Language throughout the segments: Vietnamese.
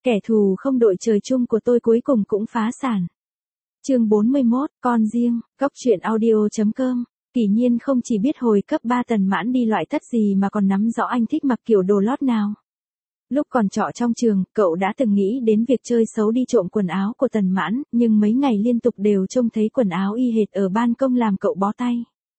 Kẻ thù không đội trời chung của tôi cuối cùng cũng phá sản. Chương 41, con riêng, góc truyện audio.com. Kỷ Nhiên không chỉ biết hồi cấp 3 Tần Mãn đi loại tất gì mà còn nắm rõ anh thích mặc kiểu đồ lót nào. Lúc còn trọ trong trường, cậu đã từng nghĩ đến việc chơi xấu đi trộm quần áo của Tần Mãn, nhưng mấy ngày liên tục đều trông thấy quần áo y hệt ở ban công làm cậu bó tay.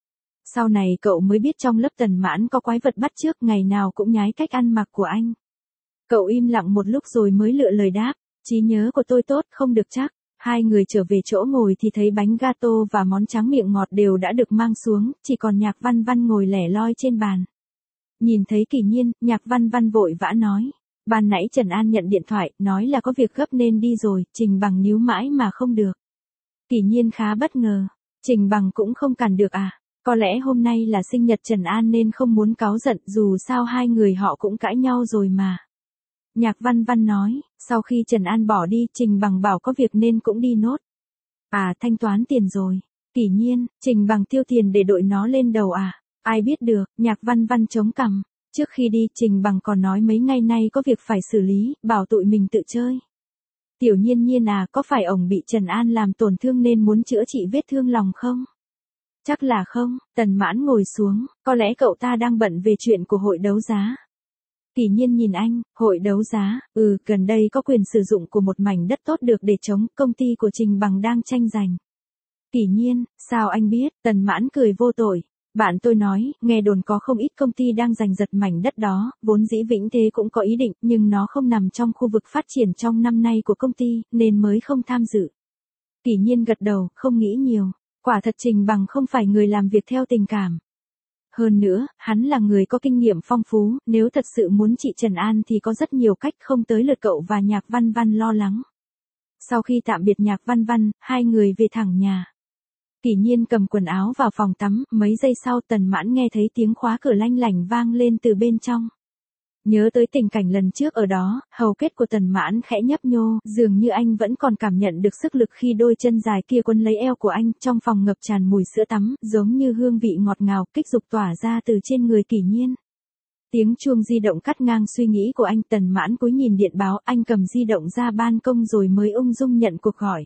Sau này cậu mới biết trong lớp Tần Mãn có quái vật bắt chước, ngày nào cũng nhái cách ăn mặc của anh. Cậu im lặng một lúc rồi mới lựa lời đáp, trí nhớ của tôi tốt không được chắc. Hai người trở về chỗ ngồi thì thấy bánh gato và món tráng miệng ngọt đều đã được mang xuống, chỉ còn Nhạc Văn Văn ngồi lẻ loi trên bàn. Nhìn thấy Kỷ Nhiên, Nhạc Văn Văn vội vã nói, ban nãy Trần An nhận điện thoại, nói là có việc gấp nên đi rồi, Trình Bằng níu mãi mà không được. Kỷ Nhiên khá bất ngờ, Trình Bằng cũng không cản được à, có lẽ hôm nay là sinh nhật Trần An nên không muốn cáu giận, dù sao hai người họ cũng cãi nhau rồi mà. Nhạc Văn Văn nói, sau khi Trần An bỏ đi, Trình Bằng bảo có việc nên cũng đi nốt. À, thanh toán tiền rồi. Kỷ Nhiên, Trình Bằng tiêu tiền để đội nó lên đầu à? Ai biết được, Nhạc Văn Văn chống cằm. Trước khi đi, Trình Bằng còn nói mấy ngày nay có việc phải xử lý, bảo tụi mình tự chơi. Tiểu Nhiên Nhiên à, có phải ổng bị Trần An làm tổn thương nên muốn chữa trị vết thương lòng không? Chắc là không. Tần Mãn ngồi xuống, có lẽ cậu ta đang bận về chuyện của hội đấu giá. Kỷ Nhiên nhìn anh, hội đấu giá, gần đây có quyền sử dụng của một mảnh đất tốt được để chống, công ty của Trình Bằng đang tranh giành. Kỷ Nhiên, sao anh biết? Tần Mãn cười vô tội. Bạn tôi nói, nghe đồn có không ít công ty đang giành giật mảnh đất đó, vốn dĩ Vĩnh Thế cũng có ý định, nhưng nó không nằm trong khu vực phát triển trong năm nay của công ty, nên mới không tham dự. Kỷ Nhiên gật đầu, không nghĩ nhiều. Quả thật Trình Bằng không phải người làm việc theo tình cảm. Hơn nữa, hắn là người có kinh nghiệm phong phú, nếu thật sự muốn trị Trần An thì có rất nhiều cách, không tới lượt cậu và Nhạc Văn Văn lo lắng. Sau khi tạm biệt Nhạc Văn Văn, hai người về thẳng nhà. Kỷ Nhiên cầm quần áo vào phòng tắm, mấy giây sau Tần Mãn nghe thấy tiếng khóa cửa lanh lảnh vang lên từ bên trong. Nhớ tới tình cảnh lần trước ở đó, hầu kết của Tần Mãn khẽ nhấp nhô, dường như anh vẫn còn cảm nhận được sức lực khi đôi chân dài kia quấn lấy eo của anh, trong phòng ngập tràn mùi sữa tắm, giống như hương vị ngọt ngào, kích dục tỏa ra từ trên người Kỷ Nhiên. Tiếng chuông di động cắt ngang suy nghĩ của anh, Tần Mãn cúi nhìn điện báo, anh cầm di động ra ban công rồi mới ung dung nhận cuộc gọi.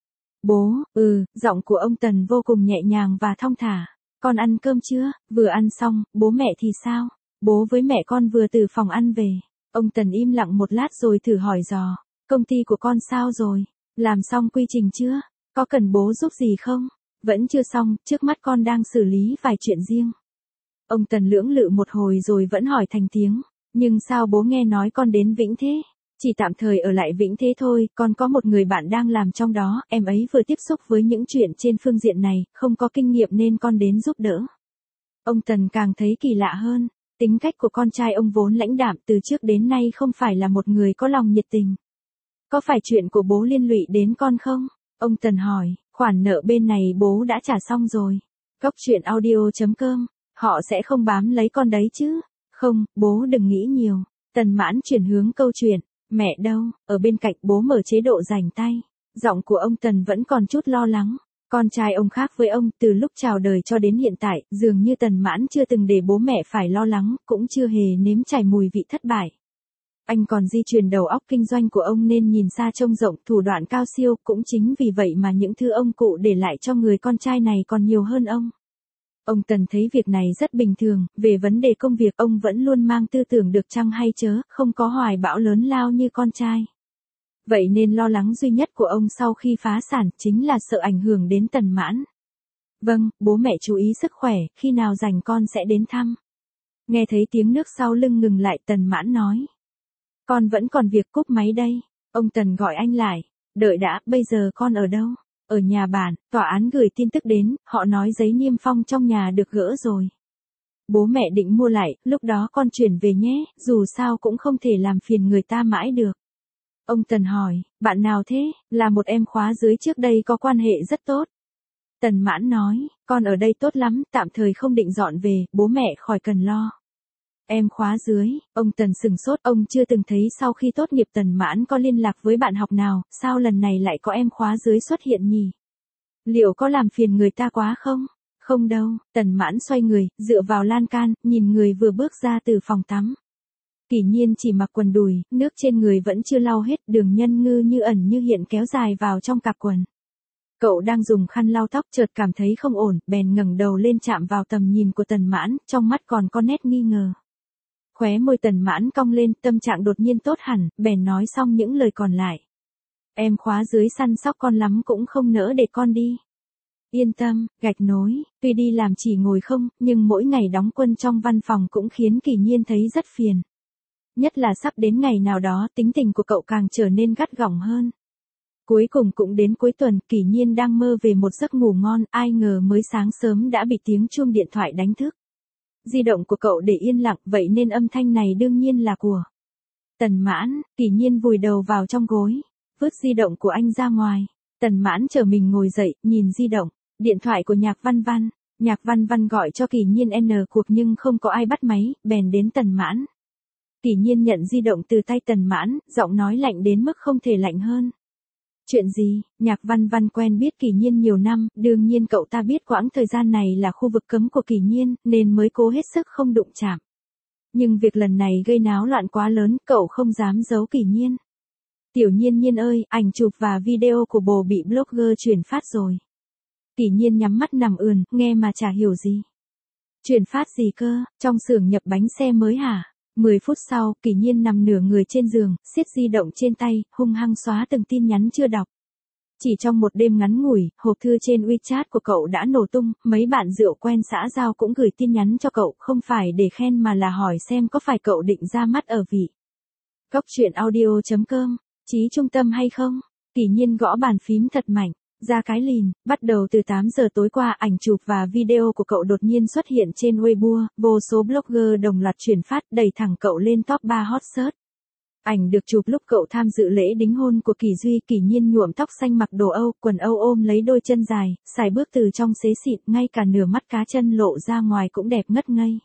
Bố, giọng của ông Tần vô cùng nhẹ nhàng và thong thả. Con ăn cơm chưa? Vừa ăn xong, bố mẹ thì sao? Bố với mẹ con vừa từ phòng ăn về. Ông Tần im lặng một lát rồi thử hỏi dò. Công ty của con sao rồi? Làm xong quy trình chưa? Có cần bố giúp gì không? Vẫn chưa xong, trước mắt con đang xử lý vài chuyện riêng. Ông Tần lưỡng lự một hồi rồi vẫn hỏi thành tiếng. Nhưng sao bố nghe nói con đến Vĩnh Thế? Chỉ tạm thời ở lại Vĩnh Thế thôi, con có một người bạn đang làm trong đó, em ấy vừa tiếp xúc với những chuyện trên phương diện này, không có kinh nghiệm nên con đến giúp đỡ. Ông Tần càng thấy kỳ lạ hơn. Tính cách của con trai ông vốn lãnh đạm, từ trước đến nay không phải là một người có lòng nhiệt tình. Có phải chuyện của bố liên lụy đến con không? Ông Tần hỏi, khoản nợ bên này bố đã trả xong rồi. Góc truyện audio.com, họ sẽ không bám lấy con đấy chứ? Không, bố đừng nghĩ nhiều. Tần Mãn chuyển hướng câu chuyện, mẹ đâu? Ở bên cạnh bố mở chế độ rảnh tay. Giọng của ông Tần vẫn còn chút lo lắng. Con trai ông khác với ông, từ lúc chào đời cho đến hiện tại, dường như Tần Mãn chưa từng để bố mẹ phải lo lắng, cũng chưa hề nếm trải mùi vị thất bại. Anh còn di truyền đầu óc kinh doanh của ông nên nhìn xa trông rộng, thủ đoạn cao siêu, cũng chính vì vậy mà những thứ ông cụ để lại cho người con trai này còn nhiều hơn ông. Ông Tần thấy việc này rất bình thường, về vấn đề công việc ông vẫn luôn mang tư tưởng được chăng hay chớ, không có hoài bão lớn lao như con trai. Vậy nên lo lắng duy nhất của ông sau khi phá sản chính là sợ ảnh hưởng đến Tần Mãn. Vâng, bố mẹ chú ý sức khỏe, khi nào rảnh con sẽ đến thăm. Nghe thấy tiếng nước sau lưng ngừng lại, Tần Mãn nói. Con vẫn còn việc, cúp máy đây. Ông Tần gọi anh lại. Đợi đã, bây giờ con ở đâu? Ở nhà bạn, tòa án gửi tin tức đến, họ nói giấy niêm phong trong nhà được gỡ rồi. Bố mẹ định mua lại, lúc đó con chuyển về nhé, dù sao cũng không thể làm phiền người ta mãi được. Ông Tần hỏi, bạn nào thế? Là một em khóa dưới trước đây có quan hệ rất tốt. Tần Mãn nói, con ở đây tốt lắm, tạm thời không định dọn về, bố mẹ khỏi cần lo. Em khóa dưới, ông Tần sừng sốt, ông chưa từng thấy sau khi tốt nghiệp Tần Mãn có liên lạc với bạn học nào, sao lần này lại có em khóa dưới xuất hiện nhỉ? Liệu có làm phiền người ta quá không? Không đâu, Tần Mãn xoay người, dựa vào lan can, nhìn người vừa bước ra từ phòng tắm. Kỷ Nhiên chỉ mặc quần đùi, nước trên người vẫn chưa lau hết, đường nhân ngư như ẩn như hiện kéo dài vào trong cặp quần. Cậu đang dùng khăn lau tóc chợt cảm thấy không ổn, bèn ngẩng đầu lên chạm vào tầm nhìn của Tần Mãn, trong mắt còn có nét nghi ngờ. Khóe môi Tần Mãn cong lên, tâm trạng đột nhiên tốt hẳn, bèn nói xong những lời còn lại. Em khóa dưới săn sóc con lắm cũng không nỡ để con đi. Yên tâm, gạch nối, tuy đi làm chỉ ngồi không, nhưng mỗi ngày đóng quân trong văn phòng cũng khiến Kỷ Nhiên thấy rất phiền. Nhất là sắp đến ngày nào đó tính tình của cậu càng trở nên gắt gỏng hơn. Cuối cùng cũng đến cuối tuần, Kỷ Nhiên đang mơ về một giấc ngủ ngon, ai ngờ mới sáng sớm đã bị tiếng chuông điện thoại đánh thức. Di động của cậu để yên lặng, vậy nên âm thanh này đương nhiên là của Tần Mãn. Kỷ Nhiên vùi đầu vào trong gối, vứt di động của anh ra ngoài. Tần Mãn chờ mình ngồi dậy, nhìn di động, điện thoại của Nhạc Văn Văn. Nhạc Văn Văn gọi cho Kỷ Nhiên N cuộc nhưng không có ai bắt máy, bèn đến Tần Mãn. Kỷ Nhiên nhận di động từ tay Tần Mãn, giọng nói lạnh đến mức không thể lạnh hơn. Chuyện gì? Nhạc Văn Văn quen biết Kỷ Nhiên nhiều năm, đương nhiên cậu ta biết quãng thời gian này là khu vực cấm của Kỷ Nhiên, nên mới cố hết sức không đụng chạm. Nhưng việc lần này gây náo loạn quá lớn, cậu không dám giấu Kỷ Nhiên. Tiểu Nhiên Nhiên ơi, ảnh chụp và video của bồ bị blogger chuyển phát rồi. Kỷ Nhiên nhắm mắt nằm ườn, nghe mà chả hiểu gì. Chuyển phát gì cơ, trong xưởng nhập bánh xe mới hả? 10 phút sau, Kỷ Nhiên nằm nửa người trên giường, siết di động trên tay, hung hăng xóa từng tin nhắn chưa đọc. Chỉ trong một đêm ngắn ngủi, hộp thư trên WeChat của cậu đã nổ tung, mấy bạn rượu quen xã giao cũng gửi tin nhắn cho cậu, không phải để khen mà là hỏi xem có phải cậu định ra mắt ở vị Cóc truyện audio.com, chí trung tâm hay không? Kỷ Nhiên gõ bàn phím thật mạnh. Ra cái lìn, bắt đầu từ 8 giờ tối qua, ảnh chụp và video của cậu đột nhiên xuất hiện trên Weibo, vô số blogger đồng loạt chuyển phát, đẩy thẳng cậu lên top 3 hot search. Ảnh được chụp lúc cậu tham dự lễ đính hôn của Kỷ Duy. Kỷ Nhiên nhuộm tóc xanh, mặc đồ Âu, quần Âu, ôm lấy đôi chân dài, sải bước từ trong xế xịn, ngay cả nửa mắt cá chân lộ ra ngoài cũng đẹp ngất ngây.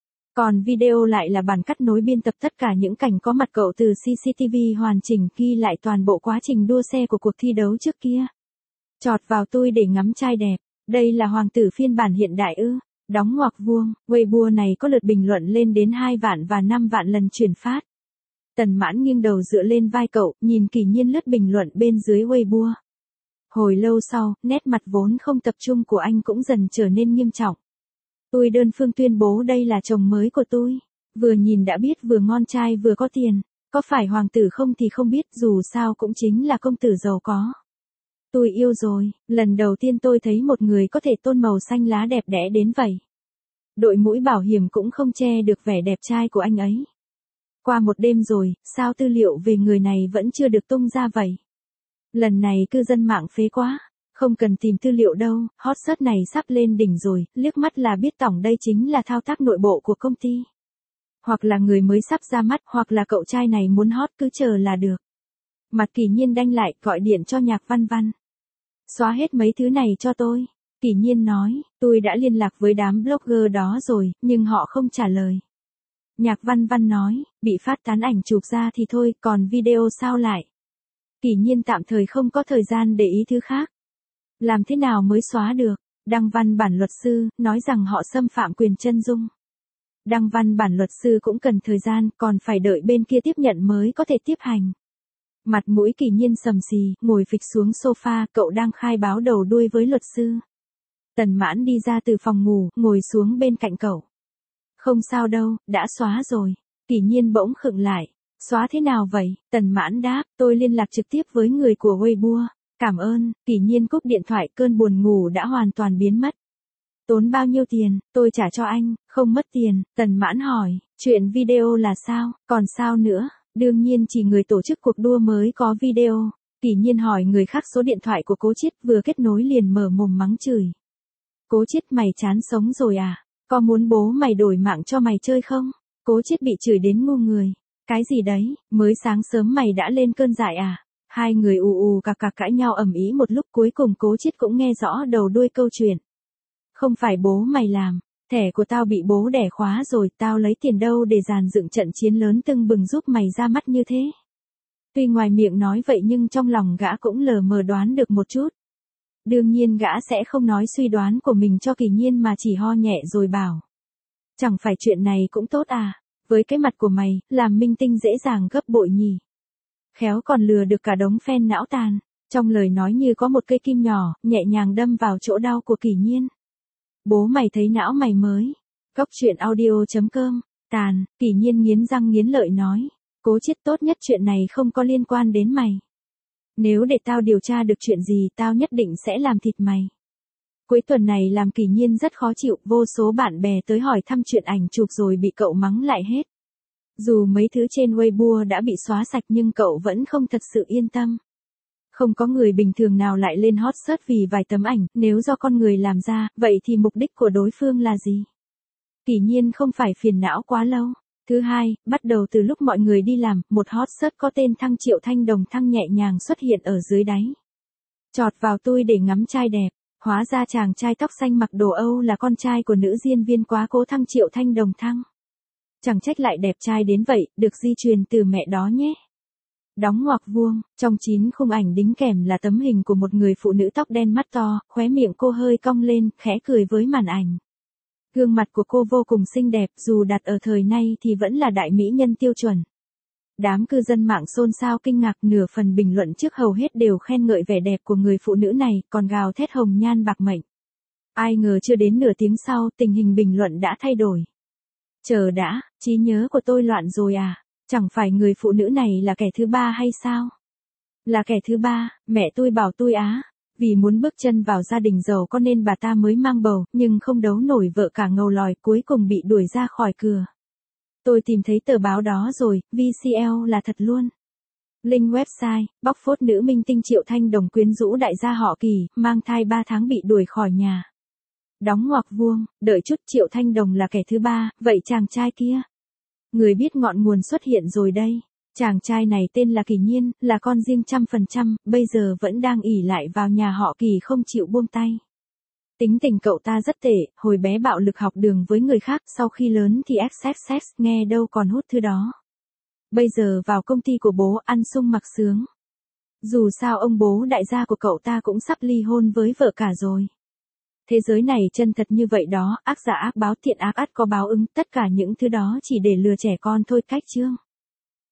Còn video lại là bản cắt nối biên tập tất cả những cảnh có mặt cậu từ CCTV hoàn chỉnh, ghi lại toàn bộ quá trình đua xe của cuộc thi đấu trước kia. Chọt vào tôi để ngắm trai đẹp, đây là hoàng tử phiên bản hiện đại ư? Đóng ngoặc vuông, Weibo này có lượt bình luận lên đến 2 vạn và 5 vạn lần chuyển phát. Tần Mãn nghiêng đầu dựa lên vai cậu, nhìn Kỷ Nhiên lướt bình luận bên dưới Weibo. Hồi lâu sau, nét mặt vốn không tập trung của anh cũng dần trở nên nghiêm trọng. Tôi đơn phương tuyên bố đây là chồng mới của tôi. Vừa nhìn đã biết vừa ngon trai vừa có tiền. Có phải hoàng tử không thì không biết, dù sao cũng chính là công tử giàu có. Tôi yêu rồi, lần đầu tiên tôi thấy một người có thể tôn màu xanh lá đẹp đẽ đến vậy. Đội mũ bảo hiểm cũng không che được vẻ đẹp trai của anh ấy. Qua một đêm rồi, sao tư liệu về người này vẫn chưa được tung ra vậy? Lần này cư dân mạng phế quá, không cần tìm tư liệu đâu, hot search này sắp lên đỉnh rồi, liếc mắt là biết tổng đây chính là thao tác nội bộ của công ty. Hoặc là người mới sắp ra mắt, hoặc là cậu trai này muốn hot, cứ chờ là được. Mặt Kỷ Nhiên đanh lại, gọi điện cho Nhạc Văn Văn. Xóa hết mấy thứ này cho tôi. Kỷ Nhiên nói, tôi đã liên lạc với đám blogger đó rồi, nhưng họ không trả lời. Nhạc Văn Văn nói, bị phát tán ảnh chụp ra thì thôi, còn video sao lại? Kỷ Nhiên tạm thời không có thời gian để ý thứ khác. Làm thế nào mới xóa được? Đăng văn bản luật sư, nói rằng họ xâm phạm quyền chân dung. Đăng văn bản luật sư cũng cần thời gian, còn phải đợi bên kia tiếp nhận mới có thể tiếp hành. Mặt mũi Kỷ Nhiên sầm xì, ngồi phịch xuống sofa, cậu đang khai báo đầu đuôi với luật sư. Tần Mãn đi ra từ phòng ngủ, ngồi xuống bên cạnh cậu. Không sao đâu, đã xóa rồi. Kỷ Nhiên bỗng khựng lại. Xóa thế nào vậy? Tần Mãn đáp, tôi liên lạc trực tiếp với người của Weibo. Cảm ơn. Kỷ Nhiên cúp điện thoại, cơn buồn ngủ đã hoàn toàn biến mất. Tốn bao nhiêu tiền? Tôi trả cho anh. Không mất tiền. Tần Mãn hỏi, chuyện video là sao? Còn sao nữa? Đương nhiên chỉ người tổ chức cuộc đua mới có video. Kỷ Nhiên hỏi người khác số điện thoại của Cố Chiết, vừa kết nối liền mở mồm mắng chửi. Cố Chiết, mày chán sống rồi à? Có muốn bố mày đổi mạng cho mày chơi không? Cố Chiết bị chửi đến ngu người. Cái gì đấy, mới sáng sớm mày đã lên cơn dại à? Hai người ù ù cạc cạc cãi nhau ầm ĩ một lúc, cuối cùng Cố Chiết cũng nghe rõ đầu đuôi câu chuyện. Không phải bố mày làm, thẻ của tao bị bố đẻ khóa rồi, tao lấy tiền đâu để dàn dựng trận chiến lớn tưng bừng giúp mày ra mắt như thế. Tuy ngoài miệng nói vậy nhưng trong lòng gã cũng lờ mờ đoán được một chút. Đương nhiên gã sẽ không nói suy đoán của mình cho Kỷ Nhiên mà chỉ ho nhẹ rồi bảo. Chẳng phải chuyện này cũng tốt à? Với cái mặt của mày, làm minh tinh dễ dàng gấp bội nhỉ. Khéo còn lừa được cả đống fan não tàn. Trong lời nói như có một cây kim nhỏ, nhẹ nhàng đâm vào chỗ đau của Kỷ Nhiên. Bố mày thấy não mày mới. Góc chuyện audio.com. Tàn, Kỷ Nhiên nghiến răng nghiến lợi nói. Cố chết tốt nhất chuyện này không có liên quan đến mày. Nếu để tao điều tra được chuyện gì tao nhất định sẽ làm thịt mày. Cuối tuần này làm Kỷ Nhiên rất khó chịu, vô số bạn bè tới hỏi thăm chuyện ảnh chụp rồi bị cậu mắng lại hết. Dù mấy thứ trên Weibo đã bị xóa sạch nhưng cậu vẫn không thật sự yên tâm. Không có người bình thường nào lại lên hot search vì vài tấm ảnh, nếu do con người làm ra, vậy thì mục đích của đối phương là gì? Kỷ Nhiên không phải phiền não quá lâu. Thứ hai, bắt đầu từ lúc mọi người đi làm, một hot search có tên Thăng Triệu Thanh Đồng Thăng nhẹ nhàng xuất hiện ở dưới đáy. Chọt vào tôi để ngắm trai đẹp, hóa ra chàng trai tóc xanh mặc đồ Âu là con trai của nữ diễn viên quá cố Thăng Triệu Thanh Đồng Thăng. Chẳng trách lại đẹp trai đến vậy, được di truyền từ mẹ đó nhé. Đóng ngoặc vuông, trong 9 khung ảnh đính kèm là tấm hình của một người phụ nữ tóc đen mắt to, khóe miệng cô hơi cong lên, khẽ cười với màn ảnh. Gương mặt của cô vô cùng xinh đẹp, dù đặt ở thời nay thì vẫn là đại mỹ nhân tiêu chuẩn. Đám cư dân mạng xôn xao kinh ngạc, nửa phần bình luận trước hầu hết đều khen ngợi vẻ đẹp của người phụ nữ này, còn gào thét hồng nhan bạc mệnh. Ai ngờ chưa đến nửa tiếng sau, tình hình bình luận đã thay đổi. Chờ đã, trí nhớ của tôi loạn rồi à? Chẳng phải người phụ nữ này là kẻ thứ ba hay sao? Là kẻ thứ ba, mẹ tôi bảo tôi á. Vì muốn bước chân vào gia đình giàu có nên bà ta mới mang bầu, nhưng không đấu nổi vợ cả ngầu lòi, cuối cùng bị đuổi ra khỏi cửa. Tôi tìm thấy tờ báo đó rồi, VCL là thật luôn. Link website, bóc phốt nữ minh tinh Triệu Thanh Đồng quyến rũ đại gia họ Kỳ, mang thai 3 tháng bị đuổi khỏi nhà. Đóng ngoặc vuông, đợi chút, Triệu Thanh Đồng là kẻ thứ ba, vậy chàng trai kia? Người biết ngọn nguồn xuất hiện rồi đây. Chàng trai này tên là Kỷ Nhiên, là con riêng 100%, bây giờ vẫn đang ỷ lại vào nhà họ Kỳ không chịu buông tay. Tính tình cậu ta rất tệ, hồi bé bạo lực học đường với người khác, sau khi lớn thì XXX, nghe đâu còn hút thứ đó. Bây giờ vào công ty của bố ăn sung mặc sướng. Dù sao ông bố đại gia của cậu ta cũng sắp ly hôn với vợ cả rồi. Thế giới này chân thật như vậy đó, ác giả ác báo thiện ác ắt có báo ứng, tất cả những thứ đó chỉ để lừa trẻ con thôi. Cách chương.